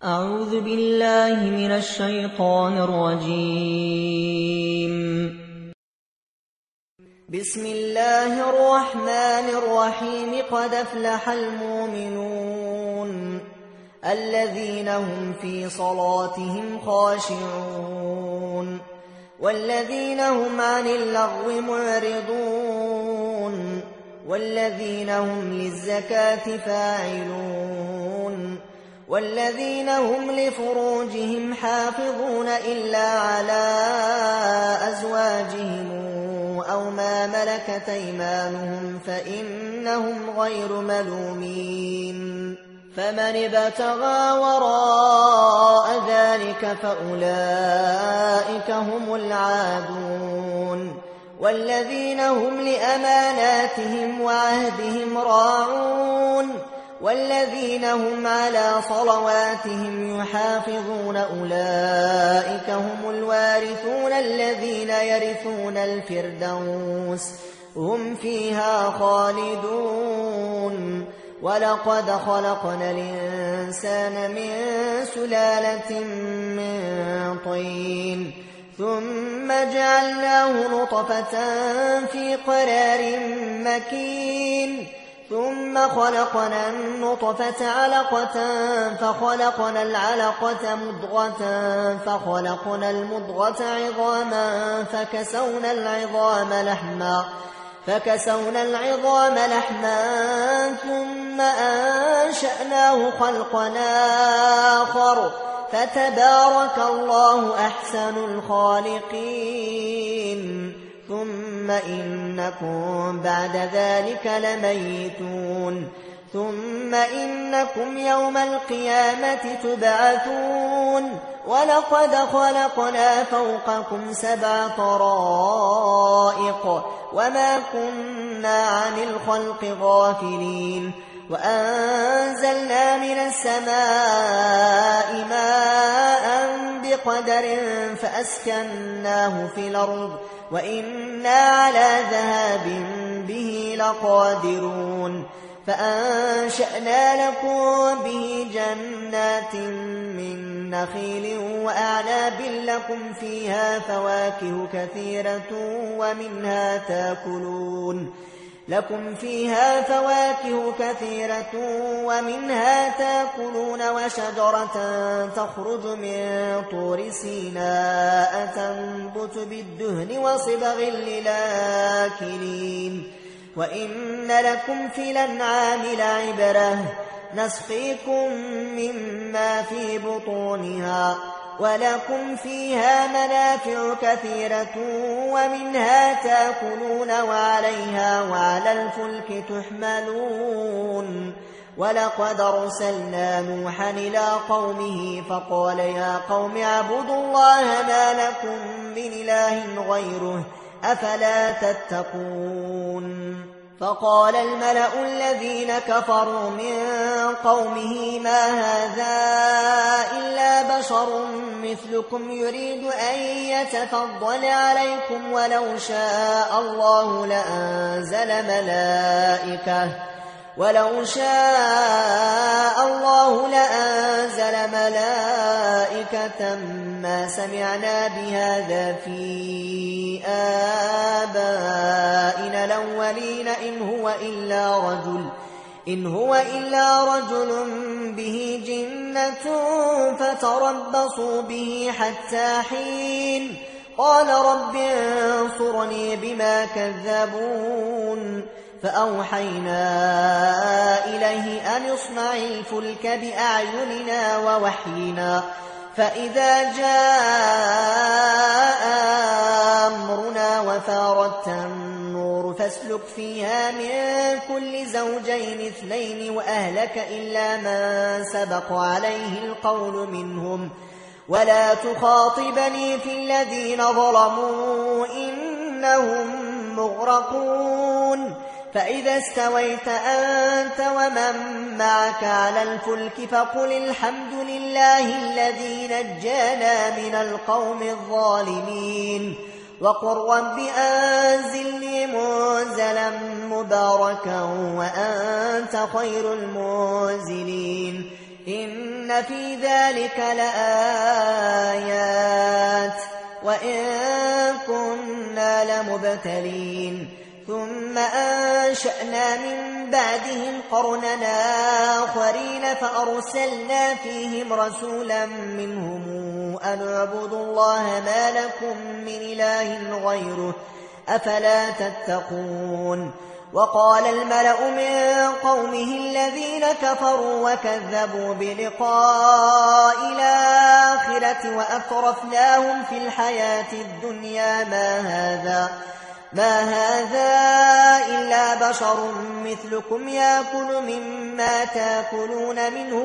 أعوذ بالله من الشيطان الرجيم. بسم الله الرحمن الرحيم. قد أفلح المؤمنون الذين هم في صلاتهم خاشعون والذين هم عن اللغو معرضون والذين هم للزكاة فاعلون والذين هم لفروجهم حافظون إلا على أزواجهم أو ما ملكت أيمانهم فإنهم غير ملومين. فمن ابتغى وراء ذلك فأولئك هم العادون والذين هم لأماناتهم وعهدهم راعون والذين هم على صلواتهم يحافظون أولئك هم الوارثون الذين يرثون الفردوس هم فيها خالدون. ولقد خلقنا الإنسان من سلالة من طين ثم جعلناه نطفة في قرار مكين ثم خلقنا النطفة علقة فخلقنا العلقة مضغة فخلقنا المضغة عظاما فكسونا العظام لحما ثم أنشأناه خلقا آخر فتبارك الله أحسن الخالقين. ثم إنكم بعد ذلك لميتون ثم إنكم يوم القيامة تبعثون. ولقد خلقنا فوقكم 7 طرائق وما كنا عن الخلق غافلين وأنزلنا من السماء ماء بقدر فأسكناه في الأرض وإنا على ذهاب به لقادرون. فأنشأنا لكم به جنات من نخيل وأعناب لكم فيها فواكه كثيرة ومنها تاكلون وشجرة تخرج من طور سيناء تنبت بالدهن وصبغ للآكلين. وإن لكم في الأنعام لعبرة نسقيكم مما في بطونها ولكم فيها منافع كثيرة ومنها تاكلون وعليها وعلى الفلك تحملون. ولقد أرسلنا نوحا إلى قومه فقال يا قوم اعبدوا الله ما لكم من إله غيره أفلا تتقون. فقال الملأ الذين كفروا من قومه ما هذا إلا بشر مثلكم يريد أن يتفضل عليكم ولو شاء الله لأنزل ملائكة ما سمعنا بهذا في آبائنا الأولين إن هو إلا رجل به جنة فتربصوا به حتى حين. قال رب انصرني بما كذبون. فأوحينا إليه أن اصنع الفلك بأعيننا ووحينا فإذا جاء أمرنا وفارت النور فاسلك فيها من كل زوجين 2 وأهلك إلا من سبق عليه القول منهم ولا تخاطبني في الذين ظلموا إنهم مغرقون. فإذا استويت أنت ومن معك على الفلك فقل الحمد لله الذي نجانا من القوم الظالمين وقل رب أنزلني منزلا مباركا وأنت خير المنزلين. إن في ذلك لآيات وإن كنا لمبتلين ثم أنشأنا من بعدهم قرننا آخرين فأرسلنا فيهم رسولا منهم أن اعبدوا الله ما لكم من إله غيره أفلا تتقون وقال الملأ من قومه الذين كفروا وكذبوا بلقاء الآخرة وأترفناهم في الحياة الدنيا ما هذا إلا بشر مثلكم يأكل مما تأكلون منه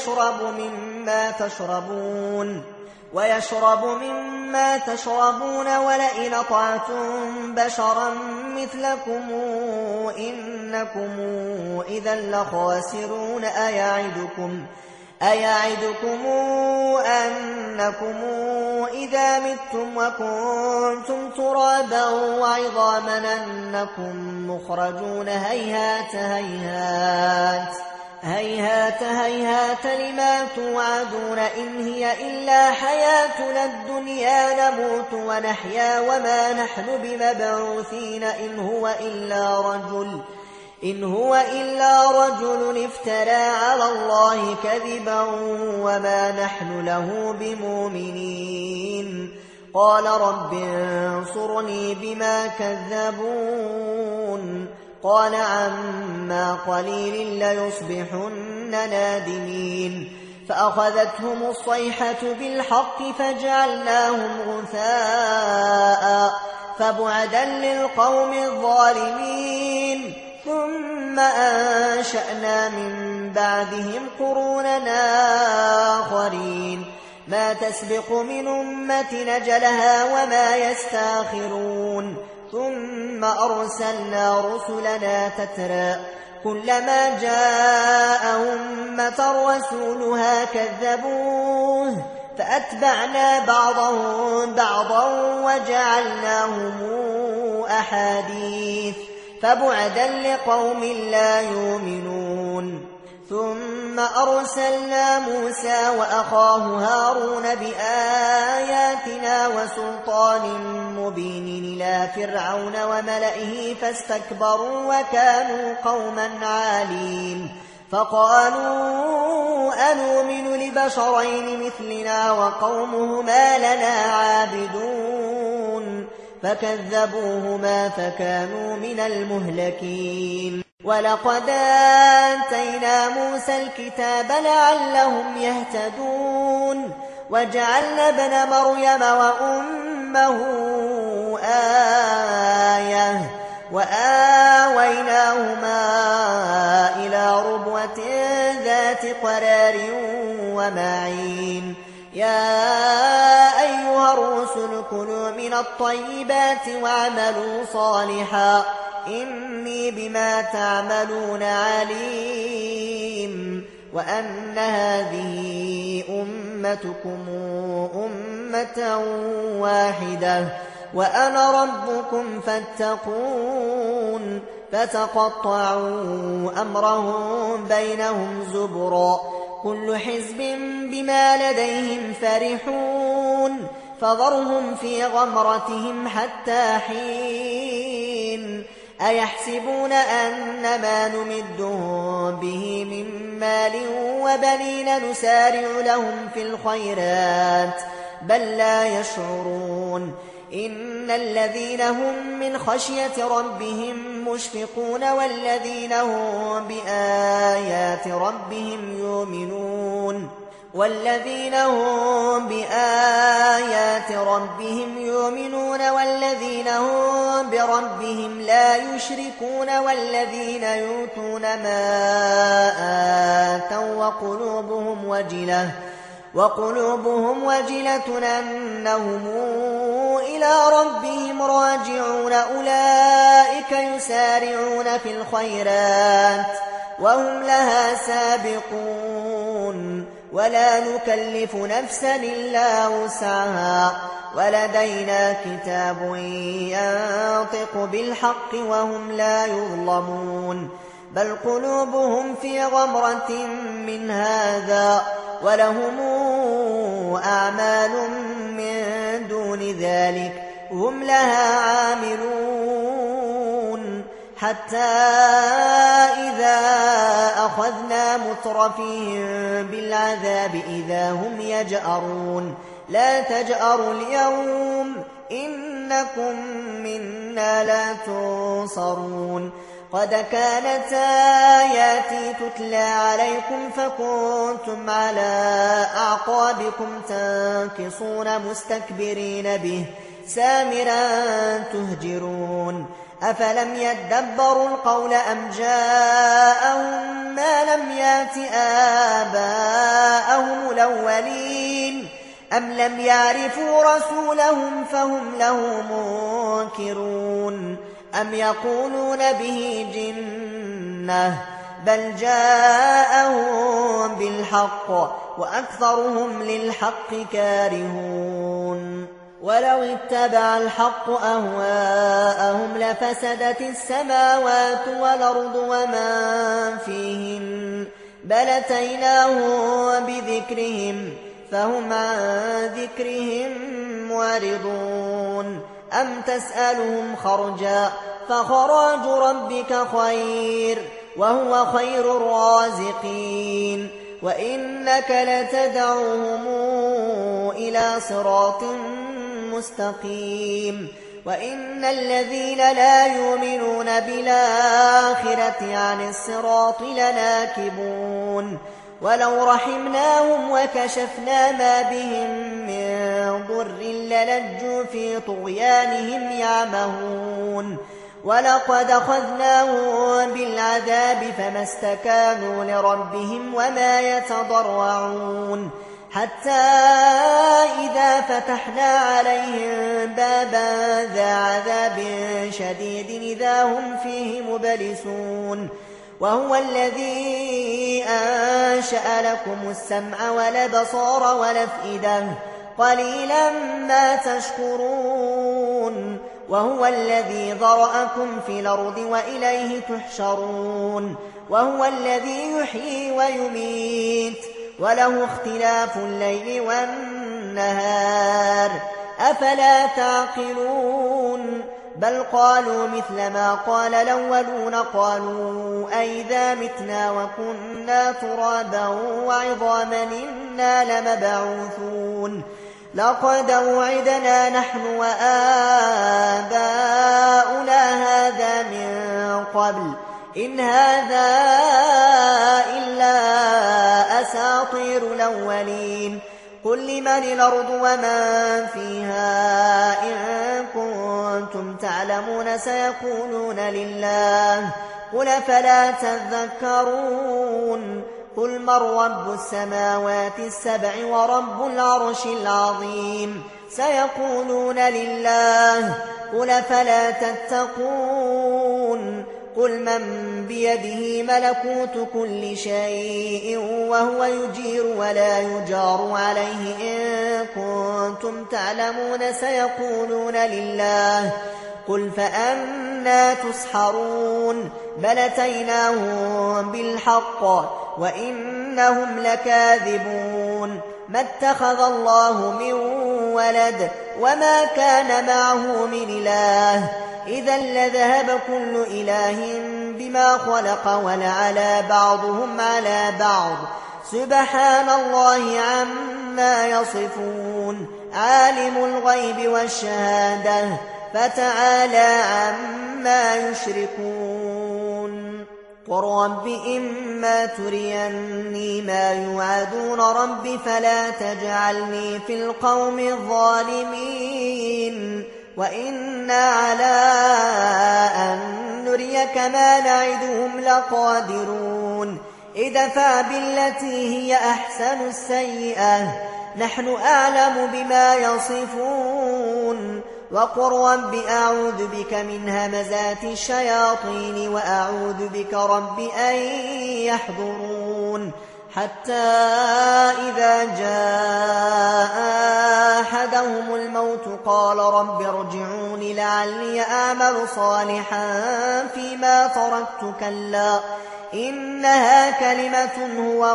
ويشرب مما تشربون ولئن أطعتم بشرا مثلكم إنكم إذا لخاسرون أيعدكم أنكم إذا متم وكنتم ترابا وعظاما أنكم مخرجون هيهات لما توعدون إن هي إلا حياتنا الدنيا نموت ونحيا وما نحن بمبعوثين إن هو إلا رجل افترى على الله كذبا وما نحن له بمؤمنين قال رب انصرني بما كذبون قال عما قليل ليصبحن نادمين فأخذتهم الصيحة بالحق فجعلناهم غثاء فبعدا للقوم الظالمين ثم أنشأنا من بعدهم قروننا آخرين ما تسبق من أمة نجلها وما يستاخرون ثم أرسلنا رسلنا تترى كلما جاء أمة رسولها كذبوه فأتبعنا بعضهم بعضا وجعلناهم أحاديث فبعدا لقوم لا يؤمنون ثم أرسلنا موسى وأخاه هارون بآياتنا وسلطان مبين إلى فرعون وملئه فاستكبروا وكانوا قوما عالين فقالوا أنؤمن لبشرين مثلنا وقومهما لنا عابدون فكذبوهما فكانوا من المهلكين ولقد آتينا موسى الكتاب لعلهم يهتدون وجعلنا ابن مريم وأمه آية وآويناهما إلى ربوة ذات قرار ومعين يا أيها الرسل كلوا من الطيبات واعملوا صالحا إني بما تعملون عليم وأن هذه أمتكم أمة واحدة وأنا ربكم فاتقون فتقطعوا أمرهم بينهم زبرا كل حزب بما لديهم فرحون فذرهم في غمرتهم حتى حين أيحسبون أن ما نمدهم به من مال وبنين نسارع لهم في الخيرات بل لا يشعرون إن الذين هم من خشية ربهم مشفقون والذين هم بآيات ربهم يؤمنون والذين هم بربهم لا يشركون والذين يؤتون ما آتوا وقلوبهم وجلة أنهم إلى ربهم راجعون أولئك يسارعون في الخيرات وهم لها سابقون ولا نكلف نفسا إلا وسعها ولدينا كتاب ينطق بالحق وهم لا يظلمون بل قلوبهم في غمرة من هذا ولهم أعمال من دون ذلك هم لها عاملون حتى إذا أخذنا مترفيهم بالعذاب إذا هم يجأرون لا تجأروا اليوم إنكم منا لا تنصرون قد كانت آياتي تتلى عليكم فكنتم على أعقابكم تنكصون مستكبرين به سامرا تهجرون أفلم يدبروا القول أم جاءهم ما لم يأت آباءهم الأولين أم لم يعرفوا رسولهم فهم له منكرون أم يقولون به جنة بل جاءهم بالحق وأكثرهم للحق كارهون ولو اتبع الحق أهواءهم لفسدت السماوات والأرض ومن فيهن بل أتيناهم بذكرهم فهم عن ذكرهم معرضون أم تسألهم خرجا فخراج ربك خير وهو خير الرازقين وإنك لتدعوهم إلى صراط مستقيم وإن الذين لا يؤمنون بالآخرة عن الصراط لناكبون ولو رحمناهم وكشفنا ما بهم من ضر للجوا في طغيانهم يعمهون ولقد أخذناهم بالعذاب فما استكانوا لربهم وما يتضرعون حتى إذا فتحنا عليهم بابا ذا عذاب شديد إذا هم فيه مبلسون وهو الذي أنشأ لكم السمع والأبصار والأفئدة قليلا ما تشكرون وهو الذي ذرأكم في الأرض وإليه تحشرون وهو الذي يحيي ويميت وله اختلاف الليل والنهار أفلا تعقلون بل قالوا مثل ما قال الأولون قالوا أئذا متنا وكنا ترابا وعظاما إنا لمبعوثون لقد وعدنا نحن وآباؤنا هذا من قبل إن هذا إلا أساطير الأولين قل لمن الأرض ومن فيها إن كنتم تعلمون سيقولون لله قل فلا تذكرون قل من رب السماوات السبع ورب العرش العظيم سيقولون لله قل فلا تتقون قل من بيده ملكوت كل شيء وهو يجير ولا يجار عليه إن كنتم تعلمون سيقولون لله قل فأنى تسحرون بل أتيناهم بالحق وإنهم لكاذبون ما اتخذ الله من ولد وما كان معه من إله إذا لذهب كل إله بما خلق ولعلى بعضهم على بعض سبحان الله عما يصفون عالم الغيب والشهادة فتعالى عما يشركون قل رب إما تريني ما يوعدون رب فلا تجعلني في القوم الظالمين وإنا على أن نريك ما نعدهم لقادرون ادفع بالتي هي أحسن السيئة نحن أعلم بما يصفون وقل رب أعوذ بك من همزات الشياطين وأعوذ بك رب أن يحضرون حتى إذا جاء أحدهم الموت قال رب ارجعون لعلي لعلي أعمل صالحا فيما تركت كلا إنها كلمة هو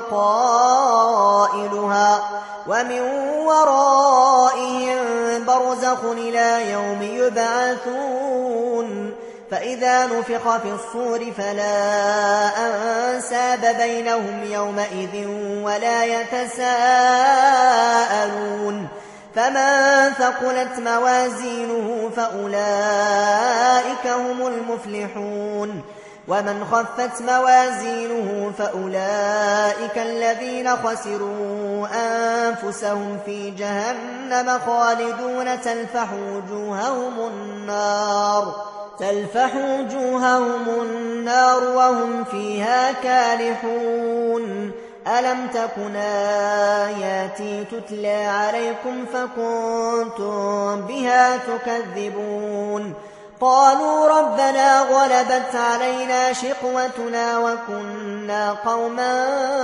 قائلها ومن ورائهم برزخ إلى يوم يبعثون فإذا نفخ في الصور فلا أنساب بينهم يومئذ ولا يتساءلون فمن ثقلت موازينه فأولئك هم المفلحون ومن خفت موازينه فأولئك الذين خسروا أنفسهم في جهنم خالدون تلفح وجوههم النار وهم فيها كالحون ألم تكن آياتي تتلى عليكم فكنتم بها تكذبون قالوا ربنا غلبت علينا شقوتنا وكنا قوما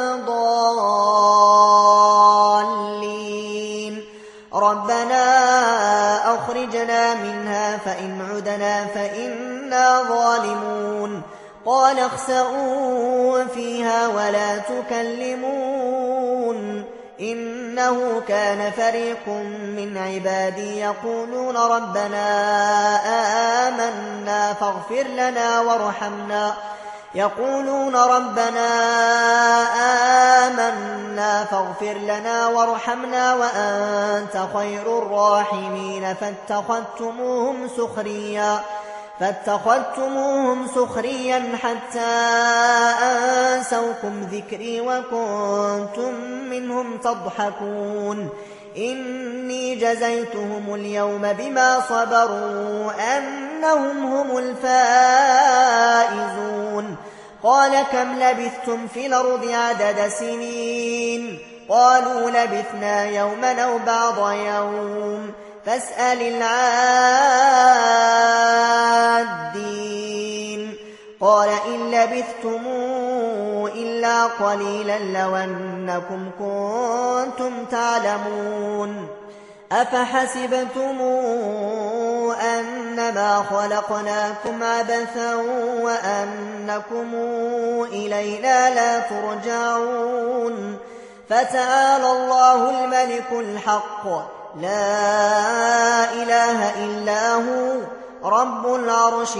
ضالين ربنا أخرجنا منها فإن عدنا فإنا ظالمون قال اخسئوا فيها ولا تكلمون إنه كان فريق من عبادي يقولون ربنا آمنا فاغفر لنا وارحمنا وأنت خير الراحمين فاتخذتموهم سخريا حتى أنسوكم ذكري وكنتم منهم تضحكون إني جزيتهم اليوم بما صبروا أنهم هم الفائزون قال كم لبثتم في الأرض عدد سنين قالوا لبثنا يوما أو بعض يوم فاسأل العادين قال إن لبثتم إلا قليلا لو أنكم كنتم تعلمون أفحسبتم أنما خلقناكم عبثا وأنكم إلينا لا ترجعون فتعالى الله الملك الحق لا إله إلا هو رب العرش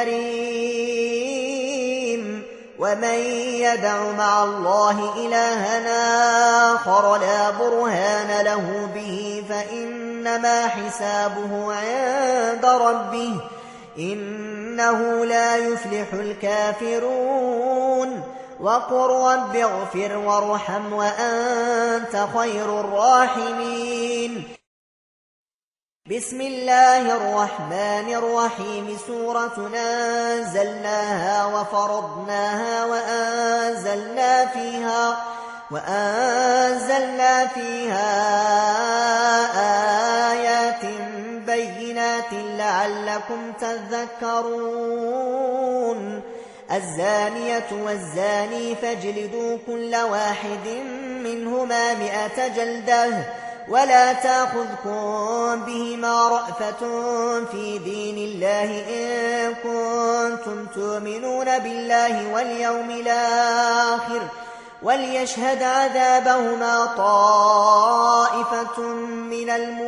الكريم ومن يدع مع الله إلها آخر لا برهان له به فإنما حسابه عند ربه إنه لا يفلح الكافرون وقل رب اغفر وارحم وأنت خير الراحمين بسم الله الرحمن الرحيم سورة أنزلناها وفرضناها وأنزلنا فيها آيات بينات لعلكم تذكرون الزانية والزاني فاجلدوا كل واحد منهما 100 جلدة ولا تأخذكم بهما رأفة في دين الله إن كنتم تؤمنون بالله واليوم الآخر وليشهد عذابهما طائفة من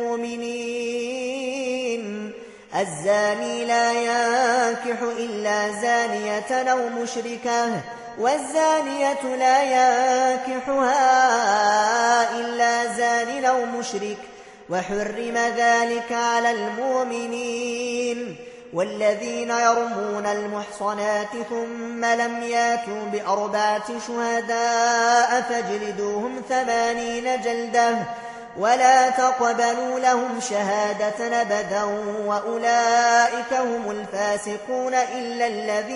المؤمنين الزاني لا ينكح إلا زانية أو مشركة والزانية لا ينكحها إلا زان أو مشرك وحرم ذلك على المؤمنين والذين يرمون المحصنات ثم لم ياتوا ب4 شهداء فاجلدوهم 80 جلدة ولا تقبلوا لهم شهادة أبدا وأولئك هم الفاسقون إلا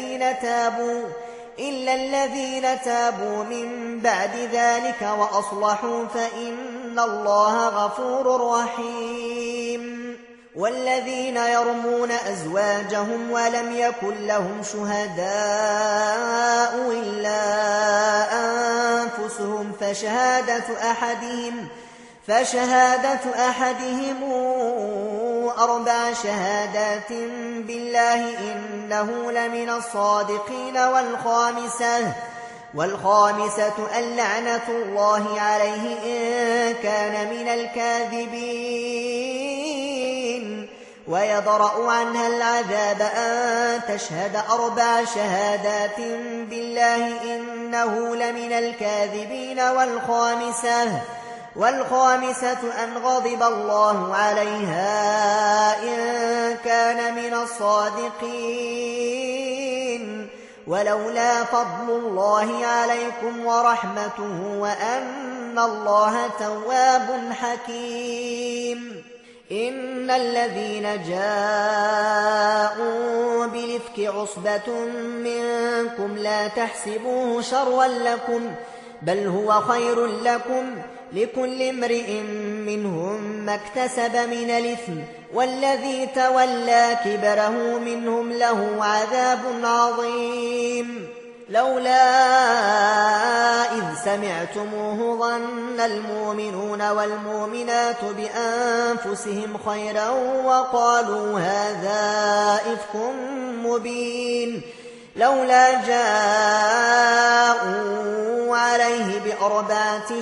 الذين تابوا من بعد ذلك وأصلحوا فإن الله غفور رحيم والذين يرمون أزواجهم ولم يكن لهم شهداء إلا أنفسهم فشهادة أحدهم أربع شهادات بالله إنه لمن الصادقين والخامسة أن لعنة الله عليه إن كان من الكاذبين ويضرأ عنها العذاب أن تشهد أربع شهادات بالله إنه لمن الكاذبين والخامسة أن غضب الله عليها إن كان من الصادقين ولولا فضل الله عليكم ورحمته وأن الله تواب حكيم إن الذين جاءوا بالإفك عصبة منكم لا تحسبوه شرا لكم بل هو خير لكم لكل امرئ منهم ما اكتسب من الإثم والذي تولى كبره منهم له عذاب عظيم لولا إذ سمعتموه ظن المؤمنون والمؤمنات بأنفسهم خيرا وقالوا هذا إفك مبين لولا جاءوا عليه بأربعة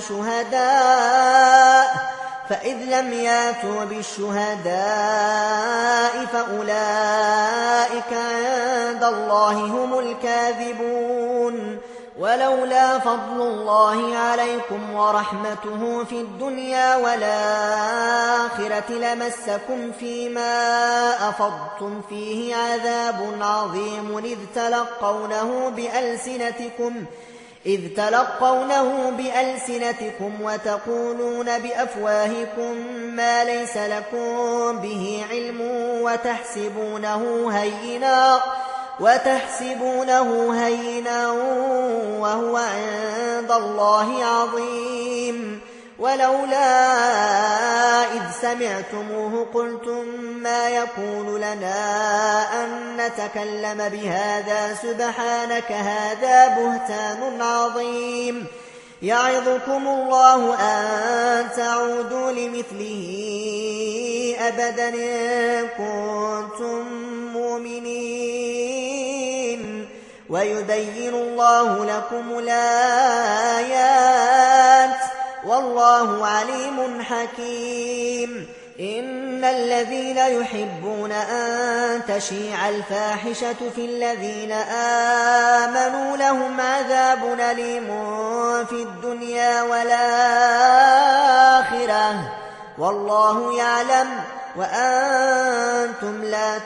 شهداء فإذ لم ياتوا بالشهداء فأولئك عند الله هم الكاذبون ولولا فضل الله عليكم ورحمته في الدنيا والآخرة لمسكم فيما أفضتم فيه عذاب عظيم إذ تلقونه بألسنتكم وتقولون بأفواهكم ما ليس لكم به علم وتحسبونه هينا وهو عند الله عظيم ولولا إذ سمعتموه قلتم ما يكون لنا أن نتكلم بهذا سبحانك هذا بهتان عظيم يعظكم الله أن تعودوا لمثله أبدا إن كنتم مؤمنين ويبين الله لكم الآيات والله عليم حكيم إن الذين يحبون أن تشيع الفاحشة في الذين آمنوا لهم عذاب أليم في الدنيا والآخرة والله يعلم وأنتم لا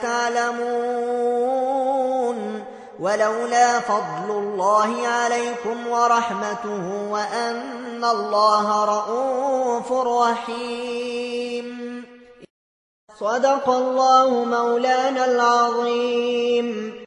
تعلمون ولولا فضل الله عليكم ورحمته وأن الله رءوف رحيم صدق الله مولانا العظيم.